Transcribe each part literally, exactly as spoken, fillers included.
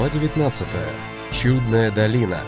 Глава девятнадцатая. Чудная долина.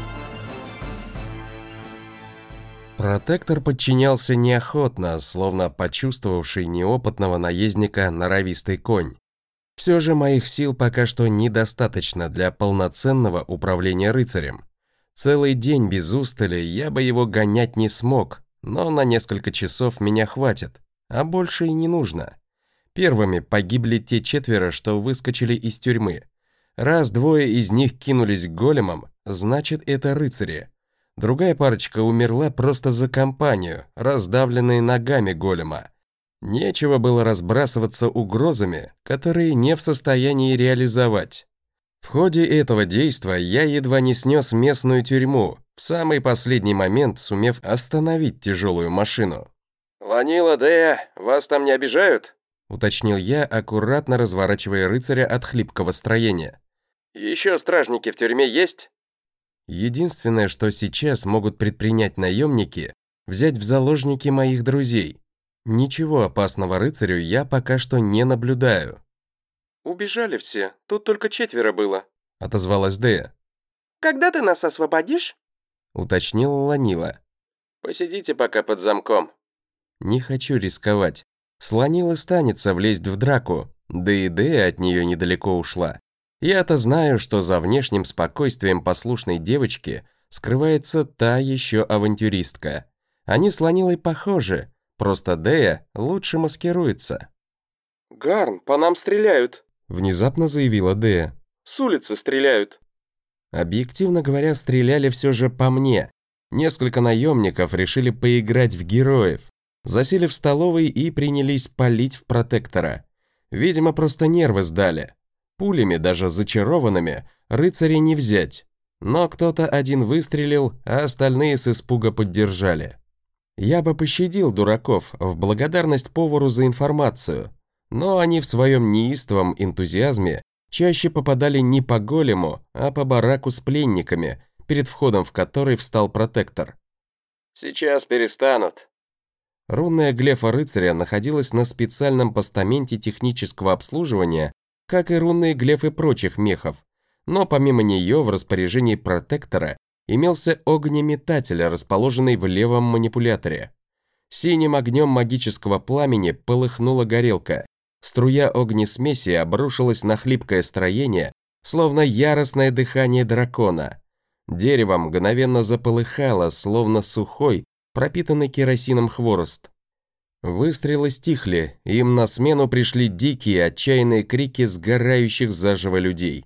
Протектор подчинялся неохотно, словно почувствовавший неопытного наездника норовистый конь. Все же моих сил пока что недостаточно для полноценного управления рыцарем. Целый день без устали я бы его гонять не смог, но на несколько часов меня хватит, а больше и не нужно. Первыми погибли те четверо, что выскочили из тюрьмы. Раз двое из них кинулись к големам, значит, это рыцари. Другая парочка умерла просто за компанию, раздавленные ногами голема. Нечего было разбрасываться угрозами, которые не в состоянии реализовать. В ходе этого действа я едва не снес местную тюрьму, в самый последний момент сумев остановить тяжелую машину. «Ланила, Дея, вас там не обижают?» — уточнил я, аккуратно разворачивая рыцаря от хлипкого строения. «Еще стражники в тюрьме есть?» Единственное, что сейчас могут предпринять наемники, взять в заложники моих друзей. Ничего опасного рыцарю я пока что не наблюдаю. «Убежали все, тут только четверо было», — отозвалась Дея. «Когда ты нас освободишь?» — уточнила Ланила. «Посидите пока под замком». Не хочу рисковать. С Ланилы станется влезть в драку, да и Дея от нее недалеко ушла. Я-то знаю, что за внешним спокойствием послушной девочки скрывается та еще авантюристка. Они с Ланилой похожи, просто Дея лучше маскируется. «Гарн, по нам стреляют», — внезапно заявила Дея. «С улицы стреляют». Объективно говоря, стреляли все же по мне. Несколько наемников решили поиграть в героев, засели в столовой и принялись палить в протектора. Видимо, просто нервы сдали. Пулями, даже зачарованными, рыцаря не взять. Но кто-то один выстрелил, а остальные с испуга поддержали. Я бы пощадил дураков в благодарность повару за информацию, но они в своем неистовом энтузиазме чаще попадали не по голему, а по бараку с пленниками, перед входом в который встал протектор. «Сейчас перестанут». Рунная глефа рыцаря находилась на специальном постаменте технического обслуживания, как и рунные глефы прочих мехов, но помимо нее в распоряжении протектора имелся огнеметатель, расположенный в левом манипуляторе. Синим огнем магического пламени полыхнула горелка. Струя огнесмеси обрушилась на хлипкое строение, словно яростное дыхание дракона. Дерево мгновенно заполыхало, словно сухой, пропитанный керосином хворост. Выстрелы стихли, им на смену пришли дикие, отчаянные крики сгорающих заживо людей.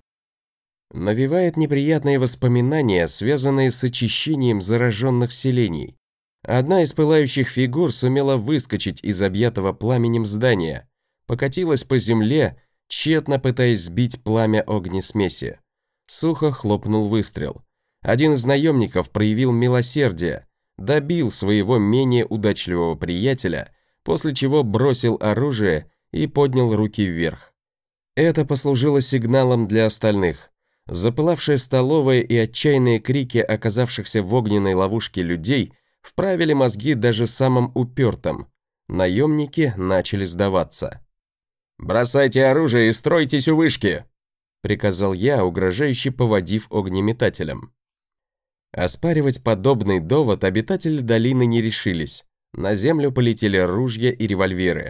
Навевает неприятные воспоминания, связанные с очищением зараженных селений. Одна из пылающих фигур сумела выскочить из объятого пламенем здания, покатилась по земле, тщетно пытаясь сбить пламя огнесмеси. Сухо хлопнул выстрел. Один из наемников проявил милосердие, добил своего менее удачливого приятеля, после чего бросил оружие и поднял руки вверх. Это послужило сигналом для остальных. Запылавшая столовая и отчаянные крики оказавшихся в огненной ловушке людей вправили мозги даже самым упертым. Наемники начали сдаваться. «Бросайте оружие и стройтесь у вышки!» — приказал я, угрожающе поводив огнеметателем. Оспаривать подобный довод обитатели долины не решились. На землю полетели ружья и револьверы.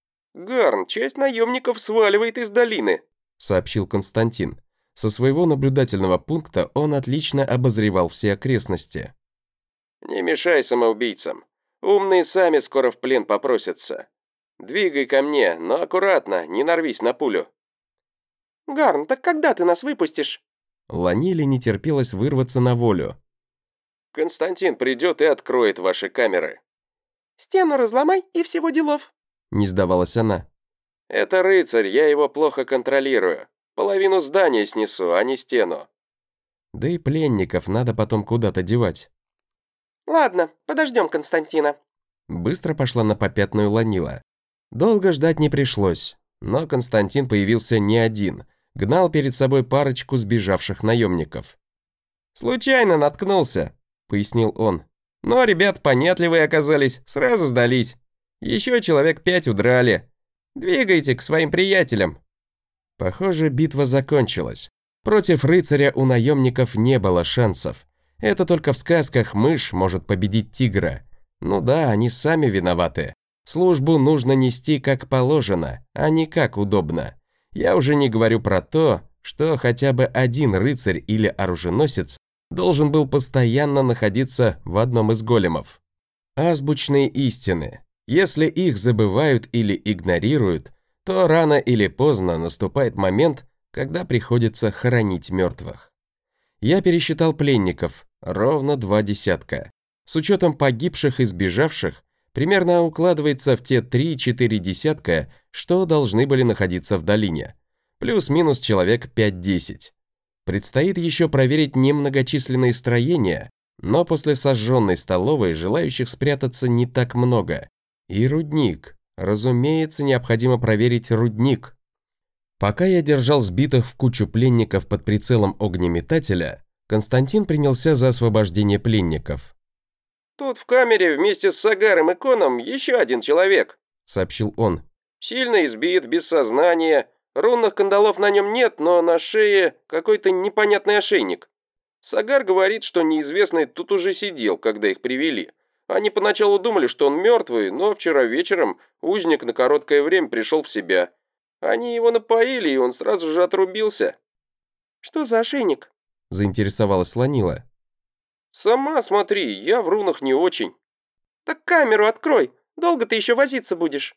«Гарн, часть наемников сваливает из долины», — сообщил Константин. Со своего наблюдательного пункта он отлично обозревал все окрестности. «Не мешай самоубийцам. Умные сами скоро в плен попросятся. Двигай ко мне, но аккуратно, не нарвись на пулю». «Гарн, так когда ты нас выпустишь?» Ланиле не терпелось вырваться на волю. «Константин придет и откроет ваши камеры». «Стену разломай и всего делов», — не сдавалась она. «Это рыцарь, я его плохо контролирую. Половину здания снесу, а не стену». Да и пленников надо потом куда-то девать. «Ладно, подождем Константина». Быстро пошла на попятную Ланила. Долго ждать не пришлось, но Константин появился не один, гнал перед собой парочку сбежавших наемников. «Случайно наткнулся», — пояснил он. «Но ребят понятливые оказались, сразу сдались. Еще человек пять удрали. Двигайте к своим приятелям». Похоже, битва закончилась. Против рыцаря у наемников не было шансов. Это только в сказках мышь может победить тигра. Ну да, они сами виноваты. Службу нужно нести как положено, а не как удобно. Я уже не говорю про то, что хотя бы один рыцарь или оруженосец должен был постоянно находиться в одном из големов. Азбучные истины. Если их забывают или игнорируют, то рано или поздно наступает момент, когда приходится хоронить мертвых. Я пересчитал пленников, ровно два десятка. С учетом погибших и сбежавших, примерно укладывается в те три-четыре десятка, что должны были находиться в долине. Плюс-минус человек пять-десять. Предстоит еще проверить немногочисленные строения, но после сожженной столовой желающих спрятаться не так много. И рудник. Разумеется, необходимо проверить рудник. Пока я держал сбитых в кучу пленников под прицелом огнеметателя, Константин принялся за освобождение пленников. «Тут в камере вместе с Сагаром и Коном еще один человек», — сообщил он. «Сильно избит, без сознания. Рунных кандалов на нем нет, но на шее какой-то непонятный ошейник. Сагар говорит, что неизвестный тут уже сидел, когда их привели. Они поначалу думали, что он мертвый, но вчера вечером узник на короткое время пришел в себя. Они его напоили, и он сразу же отрубился». «Что за ошейник?» – заинтересовалась Ланила. «Сама смотри, я в рунах не очень». «Так камеру открой, долго ты еще возиться будешь?»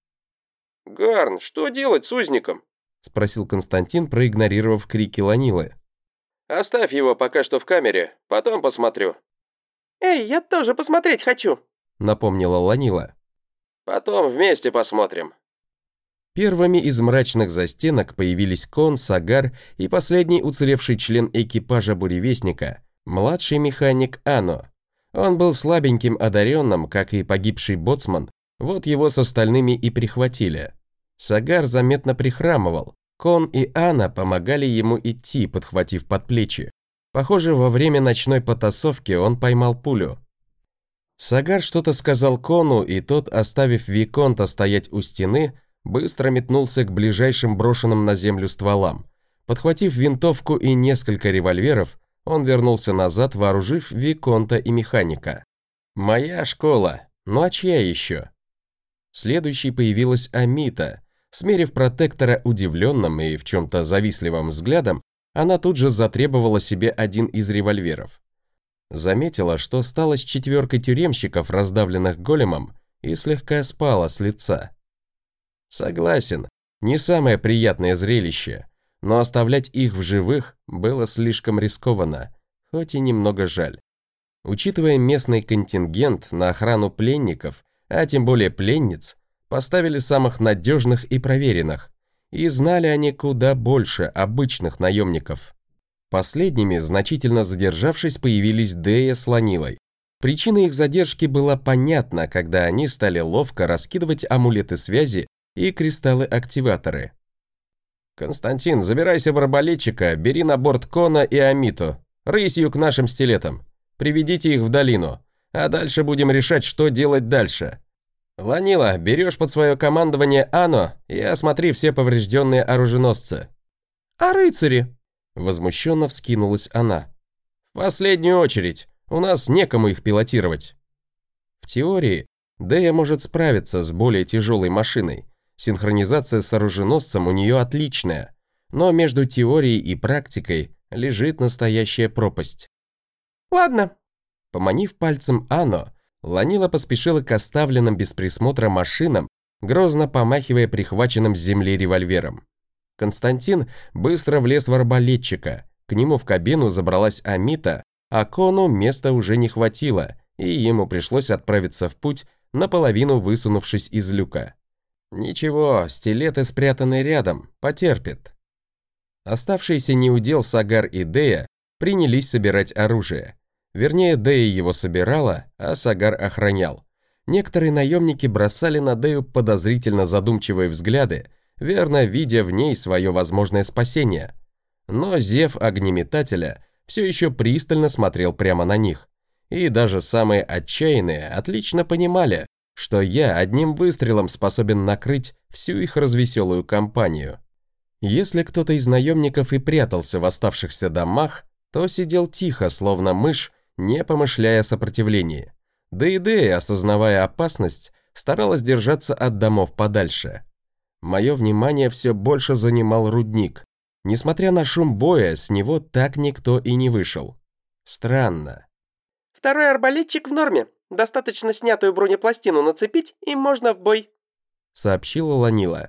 «Гарн, что делать с узником?» – спросил Константин, проигнорировав крики Ланилы. «Оставь его пока что в камере, потом посмотрю». «Эй, я тоже посмотреть хочу», – напомнила Ланила. «Потом вместе посмотрим». Первыми из мрачных застенок появились Кон, Сагар и последний уцелевший член экипажа буревестника, младший механик Ано. Он был слабеньким одаренным, как и погибший боцман, вот его с остальными и прихватили. Сагар заметно прихрамывал, Кон и Ано помогали ему идти, подхватив под плечи. Похоже, во время ночной потасовки он поймал пулю. Сагар что-то сказал Кону, и тот, оставив Виконта стоять у стены, быстро метнулся к ближайшим брошенным на землю стволам. Подхватив винтовку и несколько револьверов, он вернулся назад, вооружив Виконта и механика. «Моя школа, ну а чья еще?» Следующей появилась Амита. Смерив протектора удивленным и в чем-то завистливым взглядом, она тут же затребовала себе один из револьверов. Заметила, что стала с четверкой тюремщиков, раздавленных големом, и слегка спала с лица. Согласен, не самое приятное зрелище, но оставлять их в живых было слишком рискованно, хоть и немного жаль. Учитывая местный контингент на охрану пленников, а тем более пленниц, поставили самых надежных и проверенных, и знали они куда больше обычных наемников. Последними, значительно задержавшись, появились Дея с Ланилой. Причина их задержки была понятна, когда они стали ловко раскидывать амулеты связи и кристаллы-активаторы. «Константин, забирайся в арбалетчика, бери на борт Кона и Амиту, рысью к нашим стилетам. Приведите их в долину, а дальше будем решать, что делать дальше. Ланила, берешь под свое командование Ано и осмотри все поврежденные оруженосцы». «А рыцари?» – возмущенно вскинулась она. «В последнюю очередь, у нас некому их пилотировать». В теории, Дея может справиться с более тяжелой машиной. Синхронизация с оруженосцем у нее отличная, но между теорией и практикой лежит настоящая пропасть. «Ладно». Поманив пальцем Ано, Ланила поспешила к оставленным без присмотра машинам, грозно помахивая прихваченным с земли револьвером. Константин быстро влез в арбалетчика, к нему в кабину забралась Амита, а Кону места уже не хватило, и ему пришлось отправиться в путь, наполовину высунувшись из люка. Ничего, стилеты спрятаны рядом, потерпит. Оставшиеся неудел Сагар и Дея принялись собирать оружие. Вернее, Дея его собирала, а Сагар охранял. Некоторые наемники бросали на Дею подозрительно задумчивые взгляды, верно видя в ней свое возможное спасение. Но зев огнеметателя все еще пристально смотрел прямо на них. И даже самые отчаянные отлично понимали, что я одним выстрелом способен накрыть всю их развеселую компанию. Если кто-то из наемников и прятался в оставшихся домах, то сидел тихо, словно мышь, не помышляя о сопротивлении. Да и Дея, осознавая опасность, старалась держаться от домов подальше. Мое внимание все больше занимал рудник. Несмотря на шум боя, с него так никто и не вышел. Странно. Второй арбалетчик в норме. Достаточно снятую бронепластину нацепить, и можно в бой», — сообщила Ланила.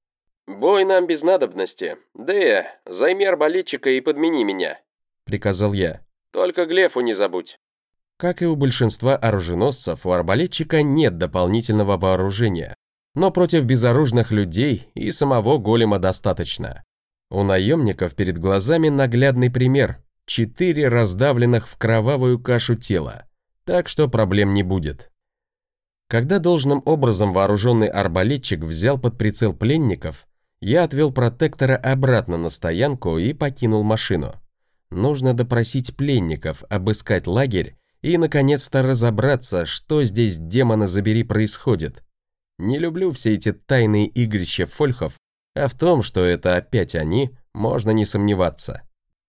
«Бой нам без надобности. Дея, займи арбалетчика и подмени меня», — приказал я. «Только Глефу не забудь». Как и у большинства оруженосцев, у арбалетчика нет дополнительного вооружения, но против безоружных людей и самого голема достаточно. У наемников перед глазами наглядный пример – четыре раздавленных в кровавую кашу тела, так что проблем не будет. Когда должным образом вооруженный арбалетчик взял под прицел пленников, я отвел протектора обратно на стоянку и покинул машину. Нужно допросить пленников, обыскать лагерь и, наконец-то, разобраться, что здесь, демона забери, происходит. Не люблю все эти тайные игрища фольхов, а в том, что это опять они, можно не сомневаться.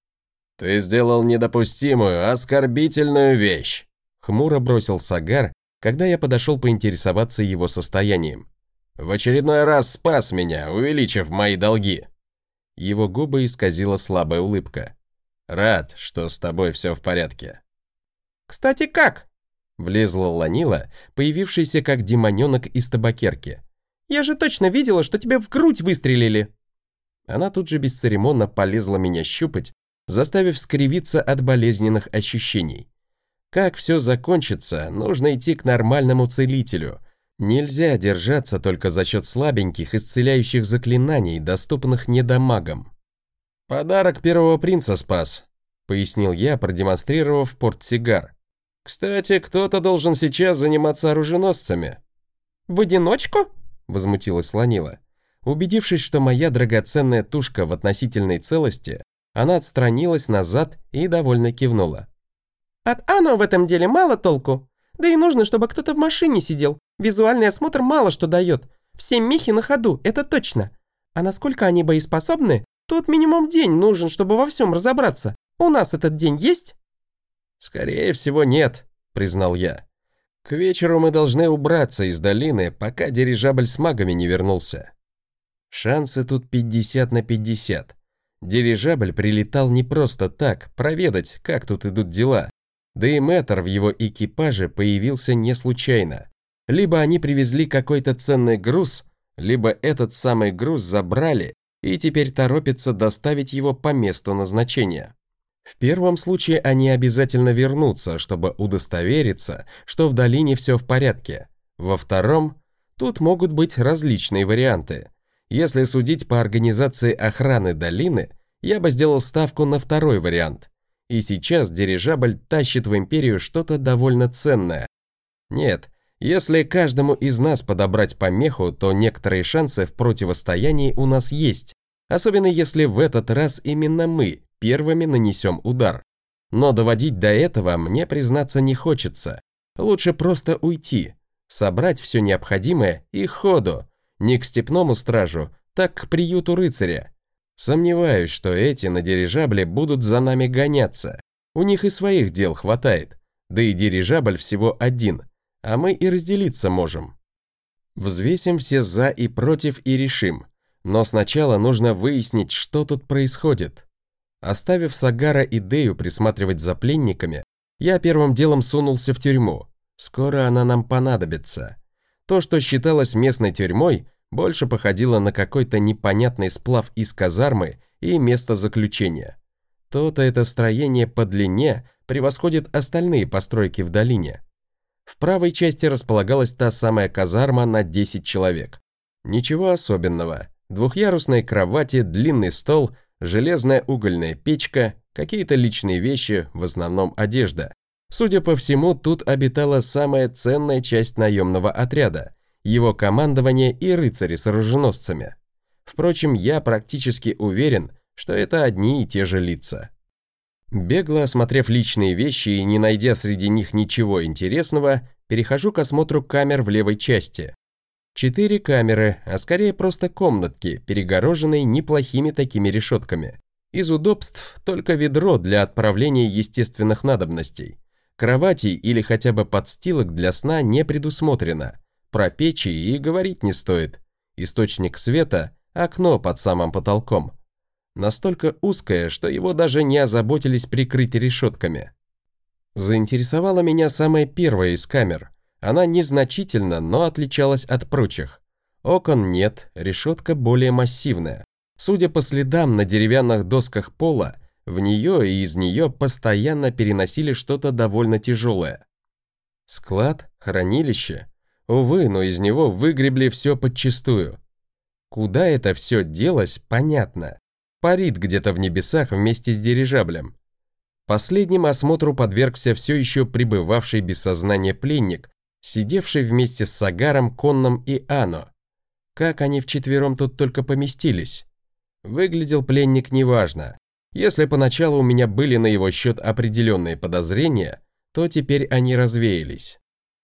«Ты сделал недопустимую, оскорбительную вещь», — хмуро бросил Сагар, когда я подошел поинтересоваться его состоянием. «В очередной раз спас меня, увеличив мои долги». Его губы исказила слабая улыбка. «Рад, что с тобой все в порядке». «Кстати, как?» — влезла Ланила, появившаяся как демоненок из табакерки. «Я же точно видела, что тебе в грудь выстрелили». Она тут же бесцеремонно полезла меня щупать, заставив скривиться от болезненных ощущений. Как все закончится, нужно идти к нормальному целителю. Нельзя держаться только за счет слабеньких исцеляющих заклинаний, доступных недомагам. «Подарок первого принца спас», — пояснил я, продемонстрировав портсигар. «Кстати, кто-то должен сейчас заниматься оруженосцами». «В одиночку?» — возмутилась Ланила. Убедившись, что моя драгоценная тушка в относительной целости, она отстранилась назад и довольно кивнула. «От Ано в этом деле мало толку. Да и нужно, чтобы кто-то в машине сидел. Визуальный осмотр мало что дает. Все мехи на ходу, это точно. А насколько они боеспособны, тут минимум день нужен, чтобы во всем разобраться. У нас этот день есть?» «Скорее всего, нет», — признал я. «К вечеру мы должны убраться из долины, пока дирижабль с магами не вернулся». Шансы тут пятьдесят на пятьдесят. Дирижабль прилетал не просто так, проведать, как тут идут дела. Да и мэтр в его экипаже появился не случайно. Либо они привезли какой-то ценный груз, либо этот самый груз забрали и теперь торопятся доставить его по месту назначения. В первом случае они обязательно вернутся, чтобы удостовериться, что в долине все в порядке. Во втором, тут могут быть различные варианты. Если судить по организации охраны долины, я бы сделал ставку на второй вариант. И сейчас дирижабль тащит в империю что-то довольно ценное. Нет, если каждому из нас подобрать помеху, то некоторые шансы в противостоянии у нас есть, особенно если в этот раз именно мы первыми нанесем удар. Но доводить до этого мне, признаться, не хочется. Лучше просто уйти, собрать все необходимое и ходу. Не к степному стражу, так к приюту рыцаря. Сомневаюсь, что эти на дирижабле будут за нами гоняться. У них и своих дел хватает. Да и дирижабль всего один, а мы и разделиться можем. Взвесим все за и против и решим. Но сначала нужно выяснить, что тут происходит. Оставив Сагара и Дею присматривать за пленниками, я первым делом сунулся в тюрьму. Скоро она нам понадобится. То, что считалось местной тюрьмой, больше походило на какой-то непонятный сплав из казармы и места заключения. То-то это строение по длине превосходит остальные постройки в долине. В правой части располагалась та самая казарма на десять человек. Ничего особенного. Двухъярусные кровати, длинный стол, железная угольная печка, какие-то личные вещи, в основном одежда. Судя по всему, тут обитала самая ценная часть наемного отряда, его командование и рыцари с оруженосцами. Впрочем, я практически уверен, что это одни и те же лица. Бегло осмотрев личные вещи и не найдя среди них ничего интересного, перехожу к осмотру камер в левой части. Четыре камеры, а скорее просто комнатки, перегороженные неплохими такими решетками. Из удобств только ведро для отправления естественных надобностей. Кроватей или хотя бы подстилок для сна не предусмотрено. Про печи и говорить не стоит. Источник света – окно под самым потолком. Настолько узкое, что его даже не озаботились прикрыть решетками. Заинтересовала меня самая первая из камер. Она незначительно, но отличалась от прочих. Окон нет, решетка более массивная. Судя по следам на деревянных досках пола, в нее и из нее постоянно переносили что-то довольно тяжелое. Склад, хранилище. Увы, но из него выгребли все подчистую. Куда это все делось, понятно. Парит где-то в небесах вместе с дирижаблем. Последним осмотру подвергся все еще пребывавший без сознания пленник, сидевший вместе с Сагаром, Конном и Ано. Как они вчетвером тут только поместились? Выглядел пленник неважно. Если поначалу у меня были на его счет определенные подозрения, то теперь они развеялись.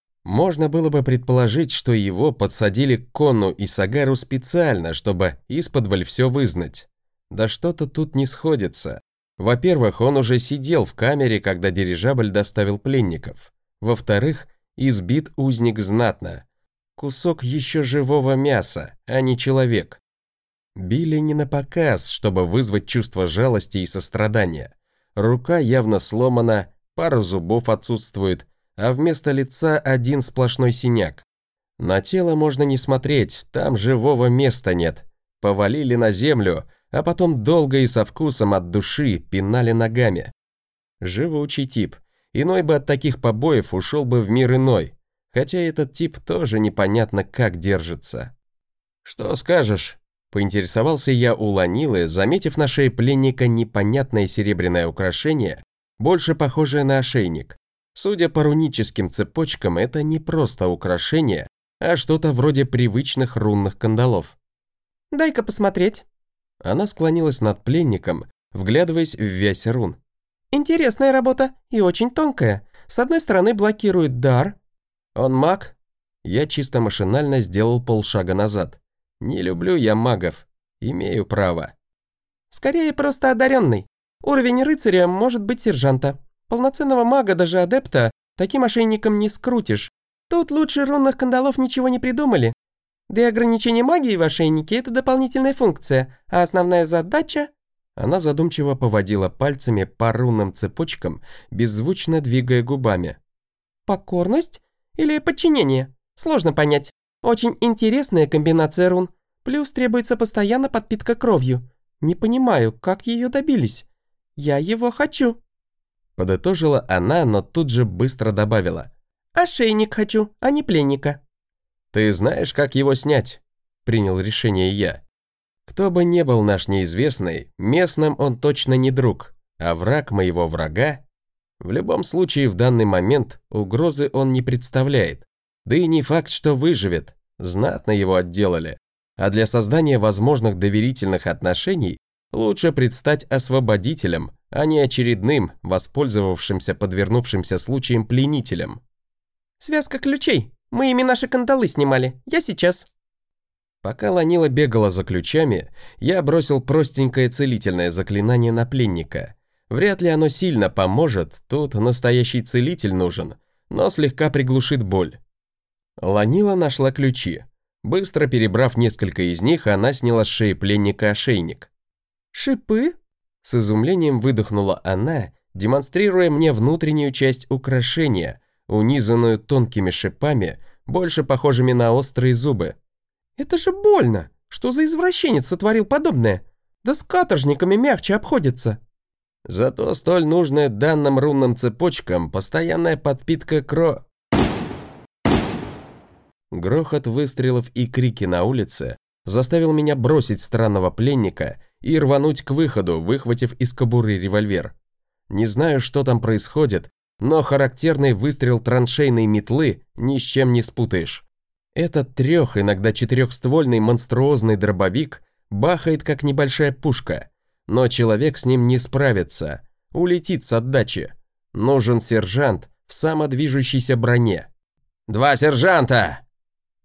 Можно было бы предположить, что его подсадили к Конну и Сагару специально, чтобы исподволь все вызнать. Да что-то тут не сходится. Во-первых, он уже сидел в камере, когда дирижабль доставил пленников. Во-вторых, избит узник знатно. Кусок еще живого мяса, а не человек. Били не на показ, чтобы вызвать чувство жалости и сострадания. Рука явно сломана, пара зубов отсутствует, а вместо лица один сплошной синяк. На тело можно не смотреть, там живого места нет. Повалили на землю, а потом долго и со вкусом от души пинали ногами. Живучий тип. Иной бы от таких побоев ушел бы в мир иной. Хотя этот тип тоже непонятно как держится. «Что скажешь?» – поинтересовался я у Ланилы, заметив на шее пленника непонятное серебряное украшение, больше похожее на ошейник. Судя по руническим цепочкам, это не просто украшение, а что-то вроде привычных рунных кандалов. «Дай-ка посмотреть». Она склонилась над пленником, вглядываясь в вязь рун. «Интересная работа и очень тонкая. С одной стороны блокирует дар». «Он маг?» Я чисто машинально сделал полшага назад. «Не люблю я магов. Имею право». «Скорее просто одаренный. Уровень рыцаря может быть сержанта. Полноценного мага, даже адепта, таким ошейником не скрутишь. Тут лучше рунных кандалов ничего не придумали. Да и ограничение магии в ошейнике – это дополнительная функция, а основная задача…» Она задумчиво поводила пальцами по рунным цепочкам, беззвучно двигая губами. «Покорность или подчинение? Сложно понять. Очень интересная комбинация рун. Плюс требуется постоянно подпитка кровью. Не понимаю, как ее добились. Я его хочу». Подытожила она, но тут же быстро добавила. «Ошейник хочу, а не пленника». «Ты знаешь, как его снять?» Принял решение я. Кто бы ни был наш неизвестный, местным он точно не друг, а враг моего врага. В любом случае, в данный момент угрозы он не представляет. Да и не факт, что выживет. Знатно его отделали. А для создания возможных доверительных отношений лучше предстать освободителем, а не очередным, воспользовавшимся подвернувшимся случаем пленителем. «Связка ключей. Мы ими наши кандалы снимали. Я сейчас». Пока Ланила бегала за ключами, я бросил простенькое целительное заклинание на пленника. Вряд ли оно сильно поможет, тут настоящий целитель нужен, но слегка приглушит боль. Ланила нашла ключи. Быстро перебрав несколько из них, она сняла с шеи пленника ошейник. «Шипы?» С изумлением выдохнула она, демонстрируя мне внутреннюю часть украшения, унизанную тонкими шипами, больше похожими на острые зубы. «Это же больно! Что за извращенец сотворил подобное? Да с каторжниками мягче обходится!» Зато столь нужная данным рунным цепочкам постоянная подпитка кро... Грохот выстрелов и крики на улице заставил меня бросить странного пленника и рвануть к выходу, выхватив из кобуры револьвер. Не знаю, что там происходит, но характерный выстрел траншейной метлы ни с чем не спутаешь. Этот трех, иногда четырехствольный монструозный дробовик бахает как небольшая пушка, но человек с ним не справится, улетит с отдачи. Нужен сержант в самодвижущейся броне. «Два сержанта!»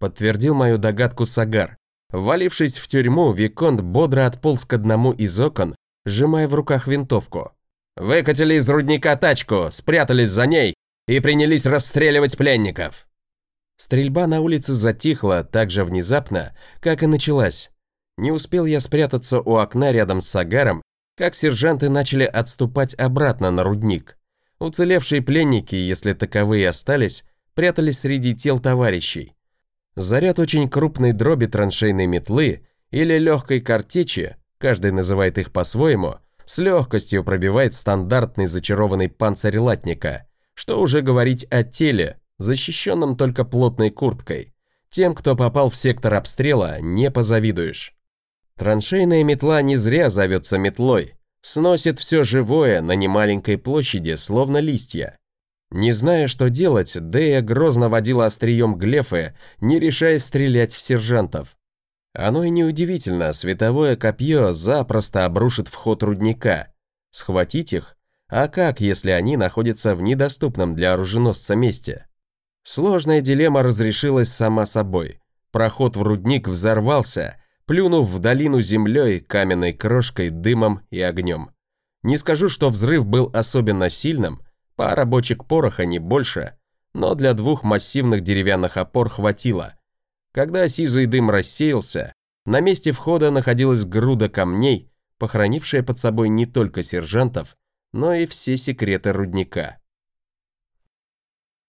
подтвердил мою догадку Сагар. Ввалившись в тюрьму, Виконт бодро отполз к одному из окон, сжимая в руках винтовку. «Выкатили из рудника тачку, спрятались за ней и принялись расстреливать пленников». Стрельба на улице затихла так же внезапно, как и началась. Не успел я спрятаться у окна рядом с Сагаром, как сержанты начали отступать обратно на рудник. Уцелевшие пленники, если таковые остались, прятались среди тел товарищей. Заряд очень крупной дроби траншейной метлы или легкой картечи, каждый называет их по-своему, с легкостью пробивает стандартный зачарованный панцирь латника. Что уже говорить о теле, защищенном только плотной курткой. Тем, кто попал в сектор обстрела, не позавидуешь. Траншейная метла не зря зовется метлой. Сносит все живое на немаленькой площади, словно листья. Не зная, что делать, Дея грозно водила острием глефы, не решаясь стрелять в сержантов. Оно и неудивительно, световое копье запросто обрушит вход рудника. Схватить их? А как, если они находятся в недоступном для оруженосца месте? Сложная дилемма разрешилась сама собой. Проход в рудник взорвался, плюнув в долину землей, каменной крошкой, дымом и огнем. Не скажу, что взрыв был особенно сильным, пара бочек пороха не больше, но для двух массивных деревянных опор хватило. Когда сизый дым рассеялся, на месте входа находилась груда камней, похоронившая под собой не только сержантов, но и все секреты рудника.